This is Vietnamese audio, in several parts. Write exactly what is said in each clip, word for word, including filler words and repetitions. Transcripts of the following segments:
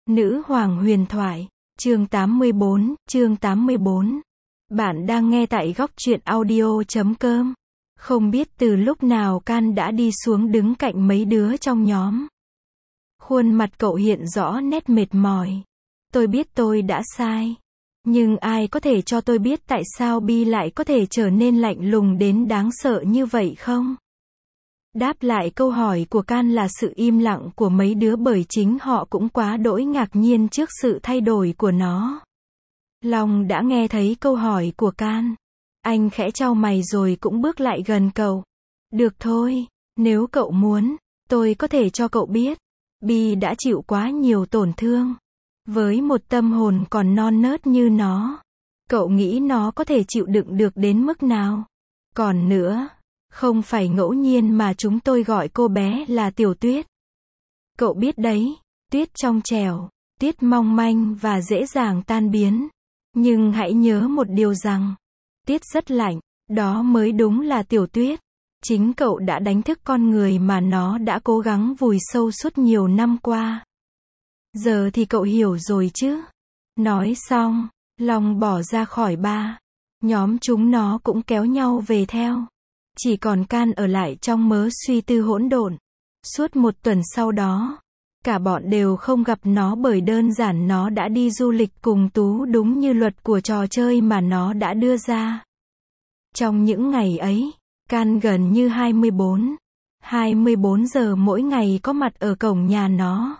Nữ hoàng huyền thoại, chương tám mươi bốn, chương tám mươi bốn. Bạn đang nghe tại góc truyện audio chấm com. Không biết từ lúc nào Can đã đi xuống đứng cạnh mấy đứa trong nhóm. Khuôn mặt cậu hiện rõ nét mệt mỏi. Tôi biết tôi đã sai. Nhưng ai có thể cho tôi biết tại sao Bi lại có thể trở nên lạnh lùng đến đáng sợ như vậy không? Đáp lại câu hỏi của Can là sự im lặng của mấy đứa, bởi chính họ cũng quá đỗi ngạc nhiên trước sự thay đổi của nó. Long đã nghe thấy câu hỏi của Can. Anh khẽ chau mày rồi cũng bước lại gần cậu. Được thôi, nếu cậu muốn, tôi có thể cho cậu biết. Bi đã chịu quá nhiều tổn thương. Với một tâm hồn còn non nớt như nó, cậu nghĩ nó có thể chịu đựng được đến mức nào? Còn nữa, không phải ngẫu nhiên mà chúng tôi gọi cô bé là Tiểu Tuyết. Cậu biết đấy, tuyết trong trẻo, tuyết mong manh và dễ dàng tan biến. Nhưng hãy nhớ một điều rằng, tuyết rất lạnh, đó mới đúng là Tiểu Tuyết. Chính cậu đã đánh thức con người mà nó đã cố gắng vùi sâu suốt nhiều năm qua. Giờ thì cậu hiểu rồi chứ? Nói xong, Long bỏ ra khỏi ba. Nhóm chúng nó cũng kéo nhau về theo. Chỉ còn Can ở lại trong mớ suy tư hỗn độn. Suốt một tuần sau đó, cả bọn đều không gặp nó bởi đơn giản nó đã đi du lịch cùng Tú đúng như luật của trò chơi mà nó đã đưa ra. Trong những ngày ấy, Can gần như hai mươi bốn, hai mươi bốn giờ mỗi ngày có mặt ở cổng nhà nó.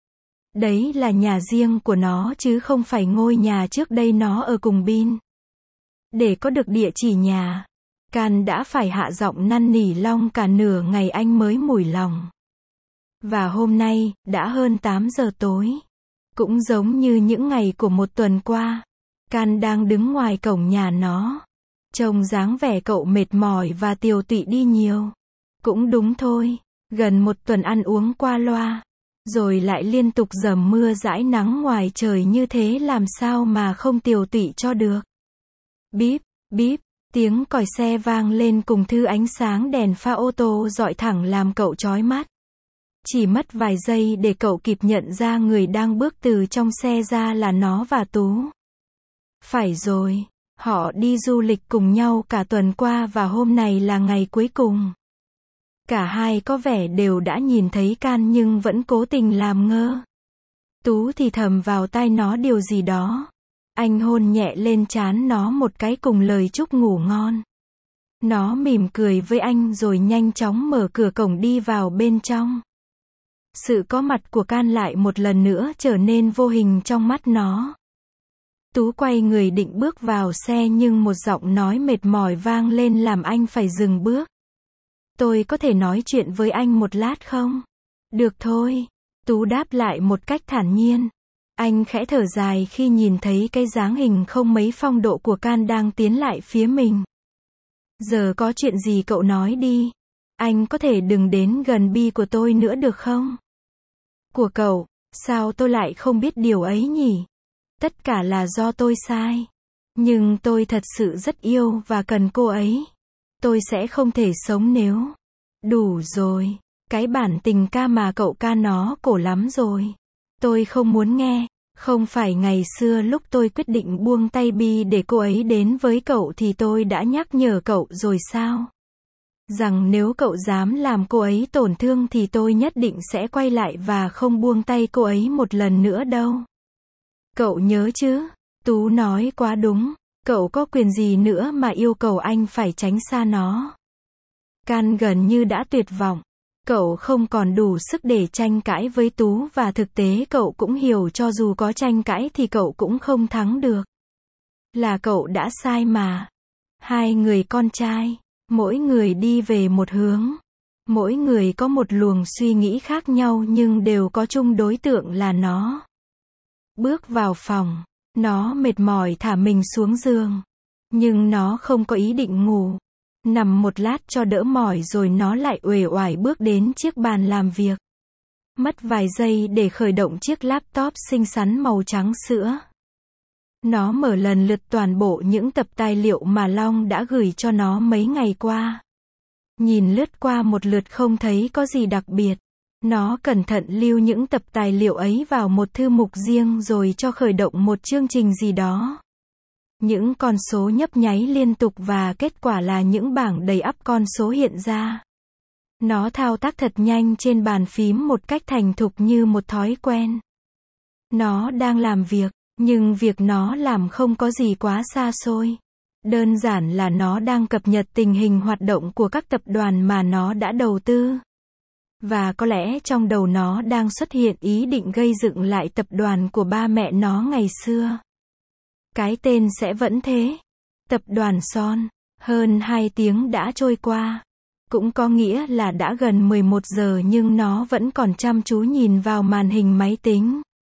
Đấy là nhà riêng của nó chứ không phải ngôi nhà trước đây nó ở cùng Bin. Để có được địa chỉ nhà, Can đã phải hạ giọng năn nỉ Long cả nửa ngày anh mới mủi lòng. Và hôm nay, đã hơn tám giờ tối. Cũng giống như những ngày của một tuần qua, Can đang đứng ngoài cổng nhà nó. Trông dáng vẻ cậu mệt mỏi và tiều tụy đi nhiều. Cũng đúng thôi, gần một tuần ăn uống qua loa, rồi lại liên tục dầm mưa dãi nắng ngoài trời như thế làm sao mà không tiều tụy cho được. Bíp, bíp. Tiếng còi xe vang lên cùng thứ ánh sáng đèn pha ô tô rọi thẳng làm cậu chói mắt. Chỉ mất vài giây để cậu kịp nhận ra người đang bước từ trong xe ra là nó và Tú. Phải rồi, họ đi du lịch cùng nhau cả tuần qua và hôm nay là ngày cuối cùng. Cả hai có vẻ đều đã nhìn thấy Can nhưng vẫn cố tình làm ngơ. Tú thì thầm vào tai nó điều gì đó. Anh hôn nhẹ lên trán nó một cái cùng lời chúc ngủ ngon. Nó mỉm cười với anh rồi nhanh chóng mở cửa cổng đi vào bên trong. Sự có mặt của Can lại một lần nữa trở nên vô hình trong mắt nó. Tú quay người định bước vào xe nhưng một giọng nói mệt mỏi vang lên làm anh phải dừng bước. Tôi có thể nói chuyện với anh một lát không? Được thôi. Tú đáp lại một cách thản nhiên. Anh khẽ thở dài khi nhìn thấy cái dáng hình không mấy phong độ của Can đang tiến lại phía mình. Giờ có chuyện gì cậu nói đi. Anh có thể đừng đến gần Bi của tôi nữa được không? Của cậu, sao tôi lại không biết điều ấy nhỉ? Tất cả là do tôi sai. Nhưng tôi thật sự rất yêu và cần cô ấy. Tôi sẽ không thể sống nếu... Đủ rồi. Cái bản tình ca mà cậu ca nó cổ lắm rồi. Tôi không muốn nghe. Không phải ngày xưa lúc tôi quyết định buông tay Bi để cô ấy đến với cậu thì tôi đã nhắc nhở cậu rồi sao? Rằng nếu cậu dám làm cô ấy tổn thương thì tôi nhất định sẽ quay lại và không buông tay cô ấy một lần nữa đâu. Cậu nhớ chứ? Tú nói quá đúng. Cậu có quyền gì nữa mà yêu cầu anh phải tránh xa nó? Can gần như đã tuyệt vọng. Cậu không còn đủ sức để tranh cãi với Tú và thực tế cậu cũng hiểu cho dù có tranh cãi thì cậu cũng không thắng được. Là cậu đã sai mà. Hai người con trai, mỗi người đi về một hướng. Mỗi người có một luồng suy nghĩ khác nhau nhưng đều có chung đối tượng là nó. Bước vào phòng, nó mệt mỏi thả mình xuống giường. Nhưng nó không có ý định ngủ. Nằm một lát cho đỡ mỏi rồi nó lại uể oải bước đến chiếc bàn làm việc. Mất vài giây để khởi động chiếc laptop xinh xắn màu trắng sữa. Nó mở lần lượt toàn bộ những tập tài liệu mà Long đã gửi cho nó mấy ngày qua. Nhìn lướt qua một lượt không thấy có gì đặc biệt. Nó cẩn thận lưu những tập tài liệu ấy vào một thư mục riêng rồi cho khởi động một chương trình gì đó. Những con số nhấp nháy liên tục và kết quả là những bảng đầy ắp con số hiện ra. Nó thao tác thật nhanh trên bàn phím một cách thành thục như một thói quen. Nó đang làm việc, nhưng việc nó làm không có gì quá xa xôi. Đơn giản là nó đang cập nhật tình hình hoạt động của các tập đoàn mà nó đã đầu tư. Và có lẽ trong đầu nó đang xuất hiện ý định gây dựng lại tập đoàn của ba mẹ nó ngày xưa. Cái tên sẽ vẫn thế. Tập đoàn Son. Hơn hai tiếng đã trôi qua. Cũng có nghĩa là đã gần mười một giờ nhưng nó vẫn còn chăm chú nhìn vào màn hình máy tính.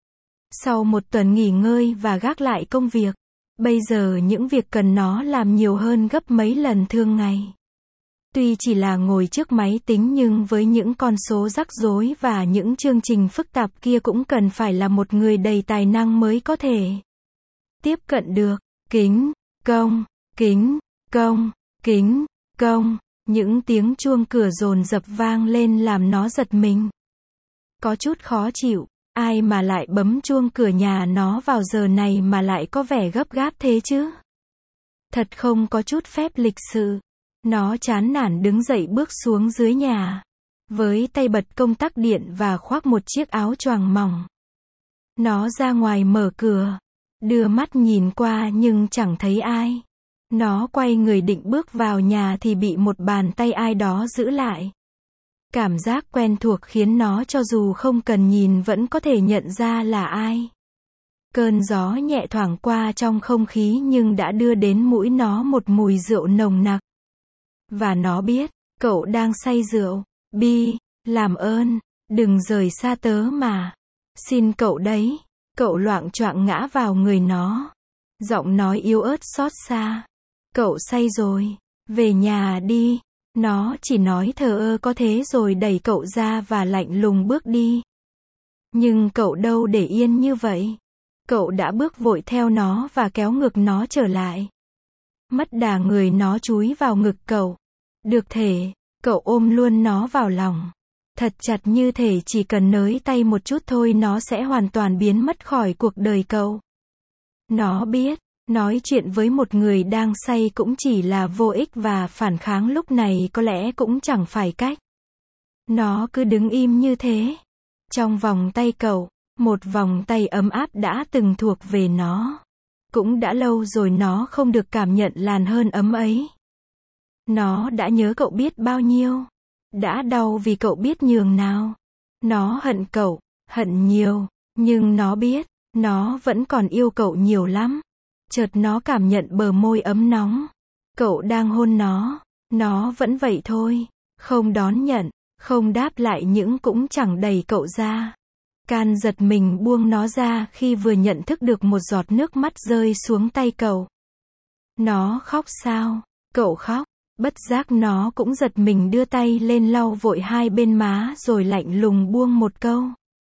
Sau một tuần nghỉ ngơi và gác lại công việc, bây giờ những việc cần nó làm nhiều hơn gấp mấy lần thường ngày. Tuy chỉ là ngồi trước máy tính nhưng với những con số rắc rối và những chương trình phức tạp kia cũng cần phải là một người đầy tài năng mới có thể tiếp cận được. Kính, công, kính, công, kính, công. Những tiếng chuông cửa dồn dập vang lên làm nó giật mình. Có chút khó chịu, ai mà lại bấm chuông cửa nhà nó vào giờ này mà lại có vẻ gấp gáp thế chứ? Thật không có chút phép lịch sự. Nó chán nản đứng dậy bước xuống dưới nhà. Với tay bật công tắc điện và khoác một chiếc áo choàng mỏng. Nó ra ngoài mở cửa. Đưa mắt nhìn qua nhưng chẳng thấy ai. Nó quay người định bước vào nhà thì bị một bàn tay ai đó giữ lại. Cảm giác quen thuộc khiến nó cho dù không cần nhìn vẫn có thể nhận ra là ai. Cơn gió nhẹ thoảng qua trong không khí nhưng đã đưa đến mũi nó một mùi rượu nồng nặc. Và nó biết, cậu đang say rượu. Bi, làm ơn, đừng rời xa tớ mà. Xin cậu đấy. Cậu loạng choạng ngã vào người nó. Giọng nói yếu ớt xót xa. Cậu say rồi. Về nhà đi. Nó chỉ nói thờ ơ có thế rồi đẩy cậu ra và lạnh lùng bước đi. Nhưng cậu đâu để yên như vậy. Cậu đã bước vội theo nó và kéo ngực nó trở lại. Mất đà người nó chúi vào ngực cậu. Được thể, cậu ôm luôn nó vào lòng. Thật chặt như thể chỉ cần nới tay một chút thôi nó sẽ hoàn toàn biến mất khỏi cuộc đời cậu. Nó biết, nói chuyện với một người đang say cũng chỉ là vô ích và phản kháng lúc này có lẽ cũng chẳng phải cách. Nó cứ đứng im như thế. Trong vòng tay cậu, một vòng tay ấm áp đã từng thuộc về nó. Cũng đã lâu rồi nó không được cảm nhận làn hơn ấm ấy. Nó đã nhớ cậu biết bao nhiêu. Đã đau vì cậu biết nhường nào. Nó hận cậu, hận nhiều. Nhưng nó biết, nó vẫn còn yêu cậu nhiều lắm. Chợt nó cảm nhận bờ môi ấm nóng. Cậu đang hôn nó. Nó vẫn vậy thôi. Không đón nhận, không đáp lại những cũng chẳng đẩy cậu ra. Can giật mình buông nó ra khi vừa nhận thức được một giọt nước mắt rơi xuống tay cậu. Nó khóc sao? Cậu khóc. Bất giác nó cũng giật mình đưa tay lên lau vội hai bên má rồi lạnh lùng buông một câu.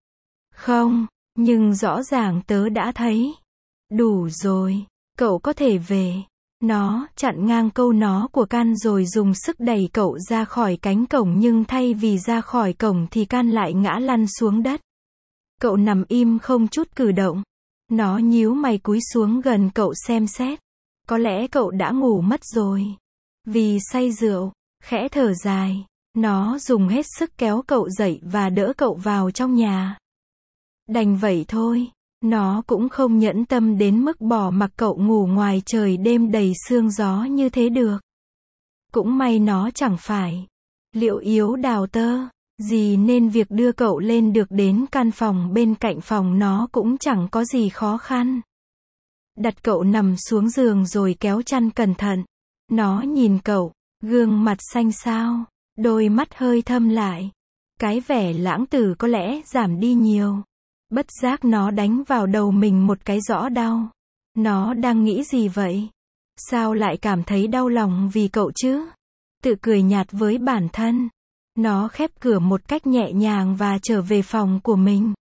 Không, nhưng rõ ràng tớ đã thấy. Đủ rồi, cậu có thể về. Nó chặn ngang câu nó của Can rồi dùng sức đẩy cậu ra khỏi cánh cổng nhưng thay vì ra khỏi cổng thì Can lại ngã lăn xuống đất. Cậu nằm im không chút cử động. Nó nhíu mày cúi xuống gần cậu xem xét. Có lẽ cậu đã ngủ mất rồi. Vì say rượu, khẽ thở dài. Nó dùng hết sức kéo cậu dậy và đỡ cậu vào trong nhà. Đành vậy thôi. Nó cũng không nhẫn tâm đến mức bỏ mặc cậu ngủ ngoài trời đêm đầy sương gió như thế được. Cũng may nó chẳng phải liệu yếu đào tơ gì nên việc đưa cậu lên được đến căn phòng bên cạnh phòng nó cũng chẳng có gì khó khăn. Đặt cậu nằm xuống giường rồi kéo chăn cẩn thận. Nó nhìn cậu, gương mặt xanh xao, đôi mắt hơi thâm lại. Cái vẻ lãng tử có lẽ giảm đi nhiều. Bất giác nó đánh vào đầu mình một cái rõ đau. Nó đang nghĩ gì vậy? Sao lại cảm thấy đau lòng vì cậu chứ? Tự cười nhạt với bản thân. Nó khép cửa một cách nhẹ nhàng và trở về phòng của mình.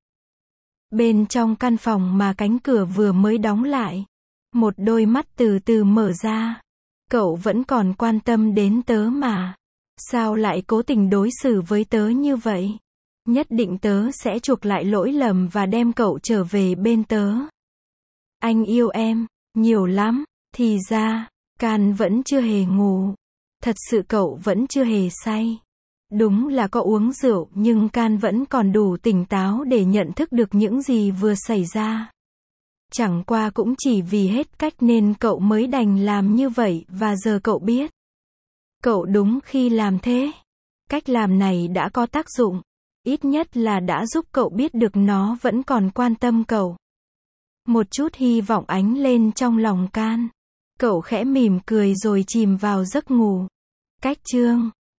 Bên trong căn phòng mà cánh cửa vừa mới đóng lại, một đôi mắt từ từ mở ra. Cậu vẫn còn quan tâm đến tớ mà. Sao lại cố tình đối xử với tớ như vậy? Nhất định tớ sẽ chuộc lại lỗi lầm và đem cậu trở về bên tớ. Anh yêu em, nhiều lắm. Thì ra, Can vẫn chưa hề ngủ. Thật sự cậu vẫn chưa hề say. Đúng là có uống rượu nhưng Can vẫn còn đủ tỉnh táo để nhận thức được những gì vừa xảy ra. Chẳng qua cũng chỉ vì hết cách nên cậu mới đành làm như vậy và giờ cậu biết. Cậu đúng khi làm thế. Cách làm này đã có tác dụng. Ít nhất là đã giúp cậu biết được nó vẫn còn quan tâm cậu. Một chút hy vọng ánh lên trong lòng Can. Cậu khẽ mỉm cười rồi chìm vào giấc ngủ. Cách chương